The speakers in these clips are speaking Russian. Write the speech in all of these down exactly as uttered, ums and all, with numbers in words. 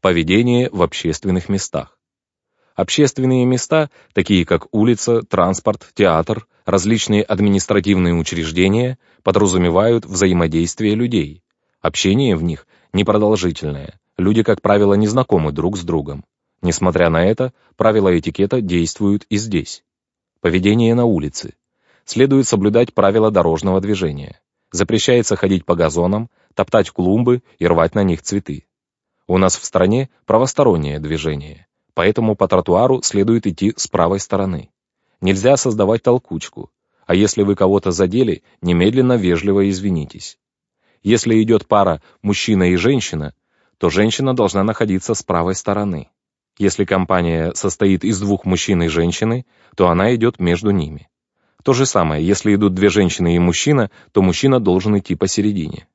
Поведение в общественных местах. Общественные места, такие как улица, транспорт, театр, различные административные учреждения, подразумевают взаимодействие людей. Общение в них непродолжительное. Люди, как правило, не знакомы друг с другом. Несмотря на это, правила этикета действуют и здесь. Поведение на улице. Следует соблюдать правила дорожного движения. Запрещается ходить по газонам, топтать клумбы и рвать на них цветы. У нас в стране правостороннее движение, поэтому по тротуару следует идти с правой стороны. Нельзя создавать толкучку, а если вы кого-то задели, немедленно вежливо извинитесь. Если идет пара мужчина и женщина, то женщина должна находиться с правой стороны. Если компания состоит из двух мужчин и женщины, то она идет между ними. То же самое, если идут две женщины и мужчина, то мужчина должен идти посередине.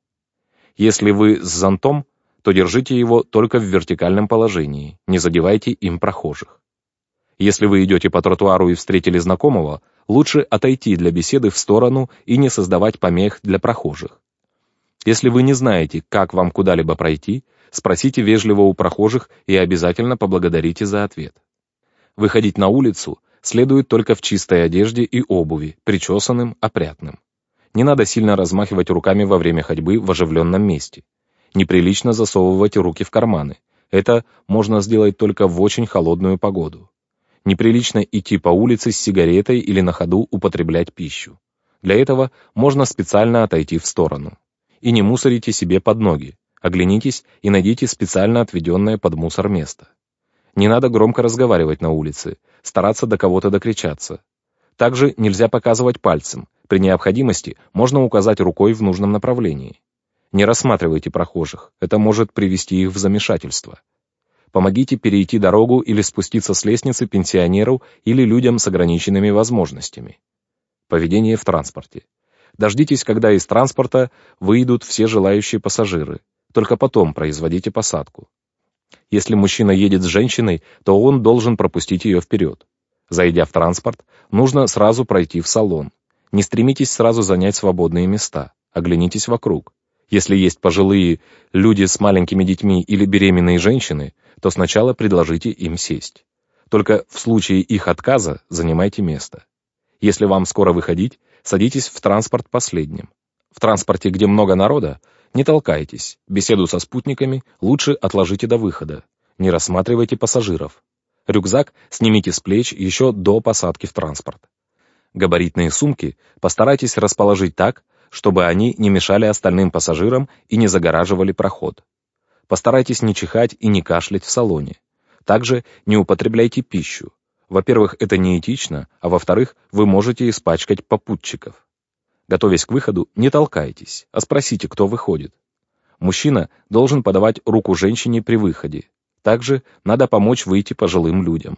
Если вы с зонтом, то держите его только в вертикальном положении, не задевайте им прохожих. Если вы идете по тротуару и встретили знакомого, лучше отойти для беседы в сторону и не создавать помех для прохожих. Если вы не знаете, как вам куда-либо пройти, спросите вежливо у прохожих и обязательно поблагодарите за ответ. Выходить на улицу следует только в чистой одежде и обуви, причесанным, опрятным. Не надо сильно размахивать руками во время ходьбы в оживленном месте. Неприлично засовывать руки в карманы. Это можно сделать только в очень холодную погоду. Неприлично идти по улице с сигаретой или на ходу употреблять пищу. Для этого можно специально отойти в сторону. И не мусорите себе под ноги. Оглянитесь и найдите специально отведенное под мусор место. Не надо громко разговаривать на улице, стараться до кого-то докричаться. Также нельзя показывать пальцем. При необходимости можно указать рукой в нужном направлении. Не рассматривайте прохожих, это может привести их в замешательство. Помогите перейти дорогу или спуститься с лестницы пенсионеру или людям с ограниченными возможностями. Поведение в транспорте. Дождитесь, когда из транспорта выйдут все желающие пассажиры. Только потом производите посадку. Если мужчина едет с женщиной, то он должен пропустить ее вперед. Зайдя в транспорт, нужно сразу пройти в салон. Не стремитесь сразу занять свободные места. Оглянитесь вокруг. Если есть пожилые люди с маленькими детьми или беременные женщины, то сначала предложите им сесть. Только в случае их отказа занимайте место. Если вам скоро выходить, садитесь в транспорт последним. В транспорте, где много народа, не толкайтесь. Беседу со спутниками лучше отложите до выхода. Не рассматривайте пассажиров. Рюкзак снимите с плеч еще до посадки в транспорт. Габаритные сумки постарайтесь расположить так, чтобы они не мешали остальным пассажирам и не загораживали проход. Постарайтесь не чихать и не кашлять в салоне. Также не употребляйте пищу. Во-первых, это неэтично, а во-вторых, вы можете испачкать попутчиков. Готовясь к выходу, не толкайтесь, а спросите, кто выходит. Мужчина должен подавать руку женщине при выходе. Также надо помочь выйти пожилым людям.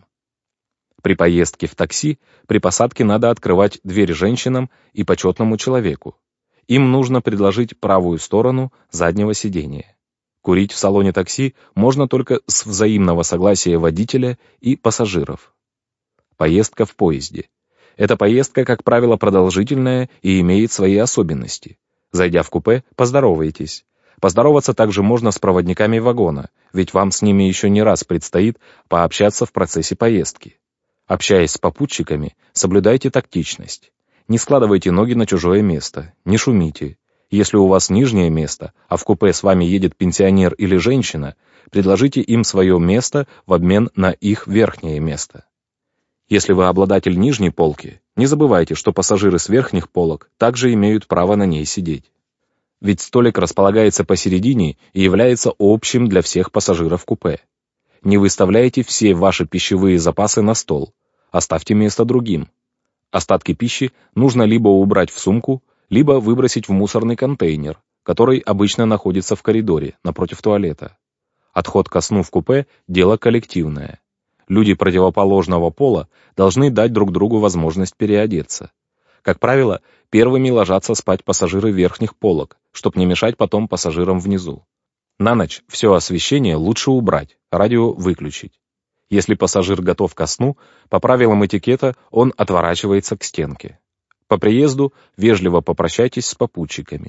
При поездке в такси при посадке надо открывать дверь женщинам и почетному человеку. Им нужно предложить правую сторону заднего сидения. Курить в салоне такси можно только с взаимного согласия водителя и пассажиров. Поездка в поезде. Эта поездка, как правило, продолжительная и имеет свои особенности. Зайдя в купе, поздоровайтесь. Поздороваться также можно с проводниками вагона, ведь вам с ними еще не раз предстоит пообщаться в процессе поездки. Общаясь с попутчиками, соблюдайте тактичность. Не складывайте ноги на чужое место, не шумите. Если у вас нижнее место, а в купе с вами едет пенсионер или женщина, предложите им свое место в обмен на их верхнее место. Если вы обладатель нижней полки, не забывайте, что пассажиры с верхних полок также имеют право на ней сидеть. Ведь столик располагается посередине и является общим для всех пассажиров купе. Не выставляйте все ваши пищевые запасы на стол, оставьте место другим. Остатки пищи нужно либо убрать в сумку, либо выбросить в мусорный контейнер, который обычно находится в коридоре, напротив туалета. Отход ко сну в купе – дело коллективное. Люди противоположного пола должны дать друг другу возможность переодеться. Как правило, первыми ложатся спать пассажиры верхних полок, чтобы не мешать потом пассажирам внизу. На ночь все освещение лучше убрать, радио выключить. Если пассажир готов ко сну, по правилам этикета он отворачивается к стенке. По приезду вежливо попрощайтесь с попутчиками.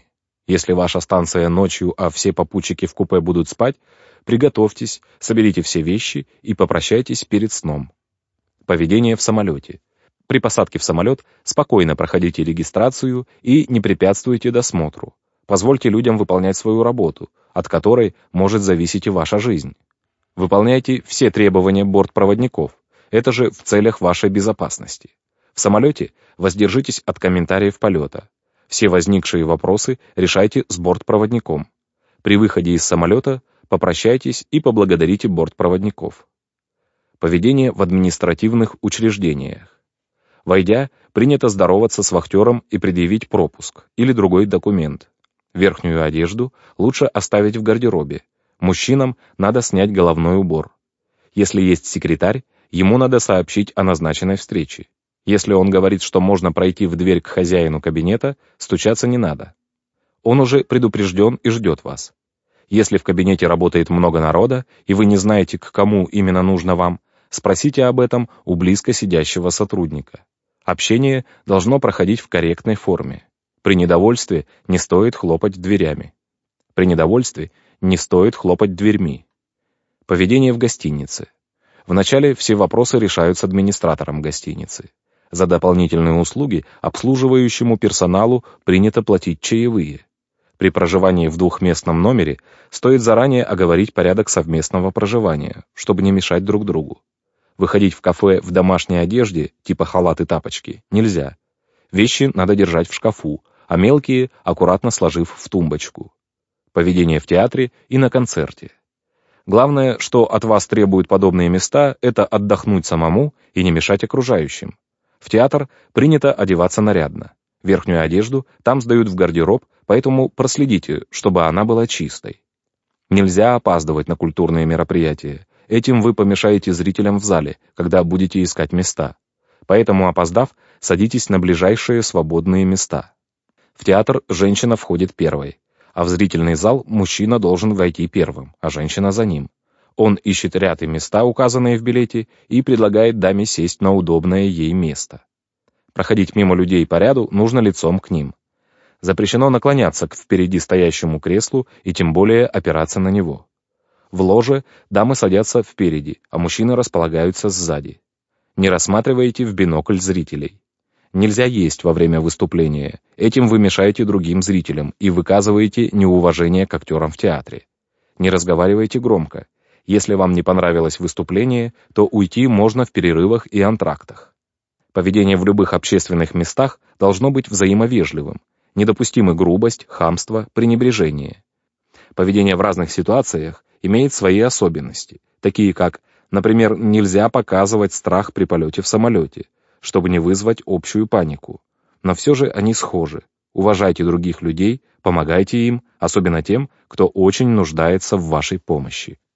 Если ваша станция ночью, а все попутчики в купе будут спать, приготовьтесь, соберите все вещи и попрощайтесь перед сном. Поведение в самолете. При посадке в самолет спокойно проходите регистрацию и не препятствуйте досмотру. Позвольте людям выполнять свою работу, от которой может зависеть и ваша жизнь. Выполняйте все требования бортпроводников. Это же в целях вашей безопасности. В самолете воздержитесь от комментариев полета. Все возникшие вопросы решайте с бортпроводником. При выходе из самолета попрощайтесь и поблагодарите бортпроводников. Поведение в административных учреждениях. Войдя, принято здороваться с вахтером и предъявить пропуск или другой документ. Верхнюю одежду лучше оставить в гардеробе. Мужчинам надо снять головной убор. Если есть секретарь, ему надо сообщить о назначенной встрече. Если он говорит, что можно пройти в дверь к хозяину кабинета, стучаться не надо. Он уже предупрежден и ждет вас. Если в кабинете работает много народа, и вы не знаете, к кому именно нужно вам, спросите об этом у близко сидящего сотрудника. Общение должно проходить в корректной форме. При недовольстве не стоит хлопать дверями. При недовольстве не стоит хлопать дверьми. Поведение в гостинице. Вначале все вопросы решаются администратором гостиницы. За дополнительные услуги обслуживающему персоналу принято платить чаевые. При проживании в двухместном номере стоит заранее оговорить порядок совместного проживания, чтобы не мешать друг другу. Выходить в кафе в домашней одежде, типа халат и тапочки, нельзя. Вещи надо держать в шкафу, а мелкие аккуратно сложив в тумбочку. Поведение в театре и на концерте. Главное, что от вас требуют подобные места, это отдохнуть самому и не мешать окружающим. В театр принято одеваться нарядно. Верхнюю одежду там сдают в гардероб, поэтому проследите, чтобы она была чистой. Нельзя опаздывать на культурные мероприятия. Этим вы помешаете зрителям в зале, когда будете искать места. Поэтому, опоздав, садитесь на ближайшие свободные места. В театр женщина входит первой, а в зрительный зал мужчина должен войти первым, а женщина за ним. Он ищет ряд и места, указанные в билете, и предлагает даме сесть на удобное ей место. Проходить мимо людей по ряду нужно лицом к ним. Запрещено наклоняться к впереди стоящему креслу и тем более опираться на него. В ложе дамы садятся впереди, а мужчины располагаются сзади. Не рассматривайте в бинокль зрителей. Нельзя есть во время выступления. Этим вы мешаете другим зрителям и выказываете неуважение к актерам в театре. Не разговаривайте громко. Если вам не понравилось выступление, то уйти можно в перерывах и антрактах. Поведение в любых общественных местах должно быть взаимовежливым. Недопустимы грубость, хамство, пренебрежение. Поведение в разных ситуациях имеет свои особенности, такие как, например, нельзя показывать страх при полете в самолете, чтобы не вызвать общую панику. Но все же они схожи. Уважайте других людей, помогайте им, особенно тем, кто очень нуждается в вашей помощи.